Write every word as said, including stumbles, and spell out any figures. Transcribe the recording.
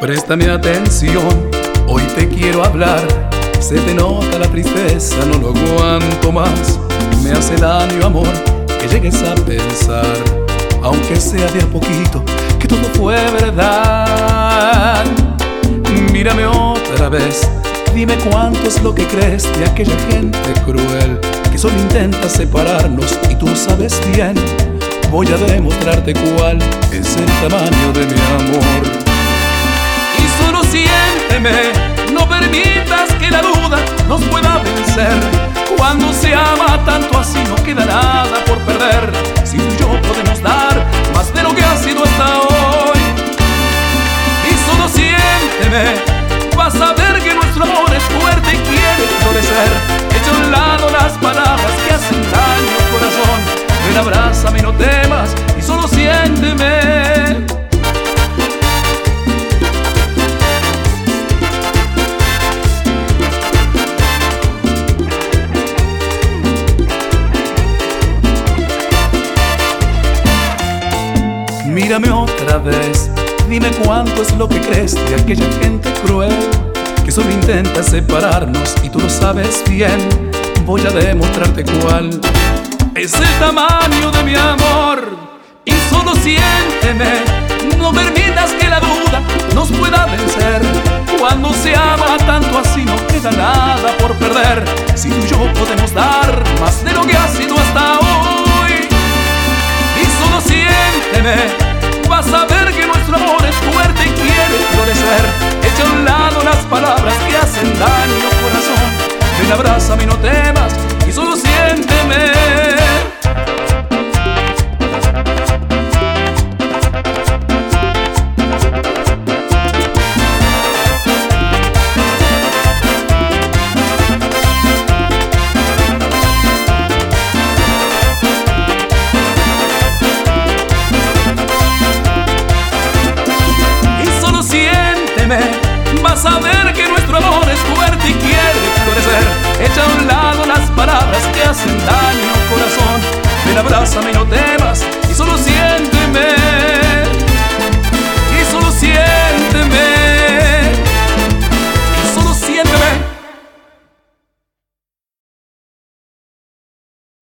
Préstame atención, hoy te quiero hablar. Se te nota la tristeza, no lo aguanto más. Me hace daño, amor, que llegues a pensar, aunque sea de a poquito, que todo fue verdad. Mírame otra vez, dime cuánto es lo que crees de aquella gente cruel que solo intenta separarnos y tú sabes bien. Voy a demostrarte cuál es el tamaño de mi amor. Y solo siénteme, no permitas que la duda nos pueda vencer. Cuando se ama tanto así no queda nada por perder. Si tú y yo podemos dar más de lo que ha sido hasta hoy. Y solo siénteme, vas a ver que nuestro amor es fuerte y quiere florecer. Echa a un lado las palabras que hacen daño al corazón. Ven, abrázame y no temas, y solo siénteme. Mírame otra vez, dime cuánto es lo que crees de aquella gente cruel que solo intenta separarnos y tú lo sabes bien. Voy a demostrarte cuál es el tamaño de mi amor. Y solo siénteme, no permitas que la duda nos pueda vencer. Cuando se ama tanto así no queda nada por perder. Si tú y yo podemos dar más de lo que ha sido hasta hoy. Y solo siénteme, vas a ver que nuestro amor es fuerte y quiere florecer. Echa a un lado las palabras que hacen daño, corazón. Ven, abrázame y no temas, y solo siénteme. Vas a ver que nuestro amor es fuerte y quiere florecer. Echa a un lado las palabras que hacen daño, corazón. Ven, abrázame y no temas,